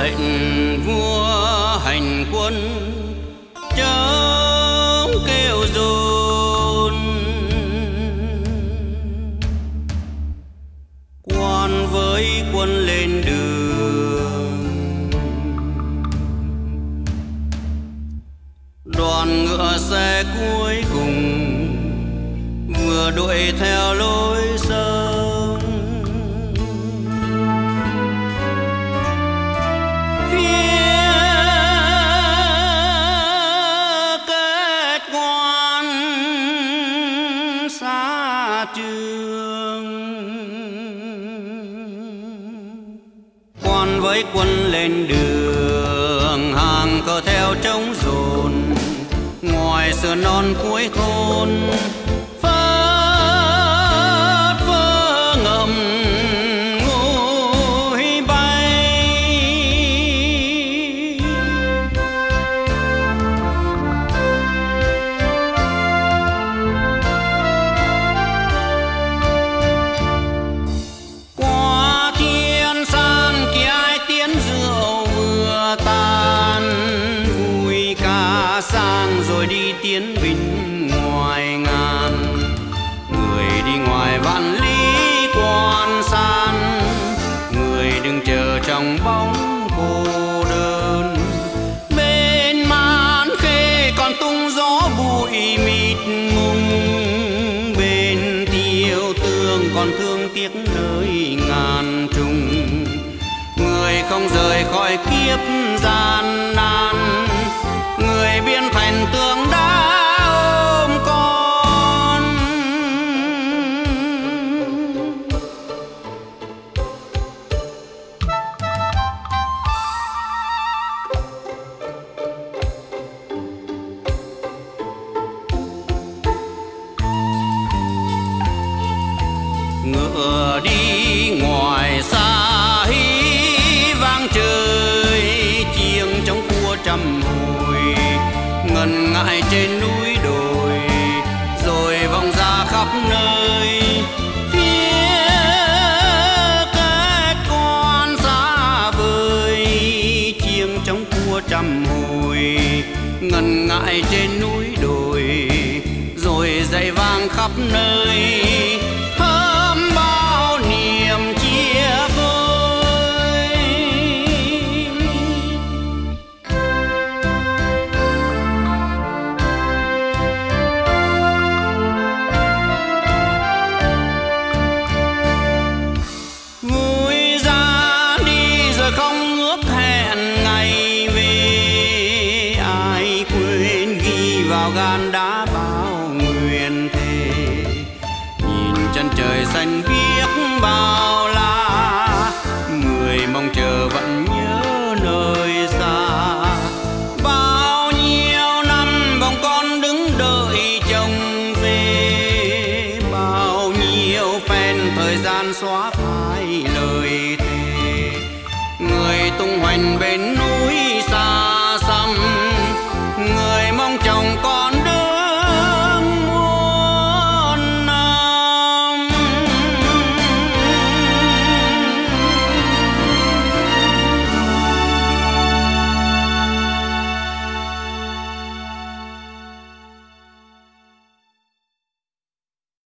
lệnh vua hành quân chống kêu dồn. Quan với quân lên đường, đoàn ngựa xe cuối cùng vừa đuổi theo lối sông. Phía kết quan xa trường, quan với quân lên đường, hàng cờ theo trống dồn. Ngoài sườn non cuối thôn phất phơ ngậm ngùi bay. Qua thiên san kia ai tiếng rượu vừa tan, vui ca sang rồi đi tiến binh ngoài ngàn. Người đi ngoài vạn lý quan san, người đừng chờ trong bóng cô đơn. Bên man khê còn tung gió bụi mịt mùng, bên tiêu tương còn thương tiếc nơi ngàn trùng. Người không rời khỏi kiếp gian nan, người biên thành tường đá ôm con. Ngựa đi ngoài xa hí vang trời, chiêng trống cua trăm hồi ngần ngại trên núi đồi, rồi vòng ra khắp nơi. Phía kết quan xa vời, chiêng trống cua trăm hồi ngần ngại trên núi đồi, rồi dậy vang khắp nơi. Thơm bao niềm chia vơi. Vui ra đi rồi không ước hẹn ngày về, ai quên ghi vào gan đá bao nguyện thề. Nhìn chân trời xanh biếc bao la, người mong chờ vẫn nhớ nơi xa. Bao nhiêu năm bồng con đứng đợi chồng về, bao nhiêu phen thời gian xóa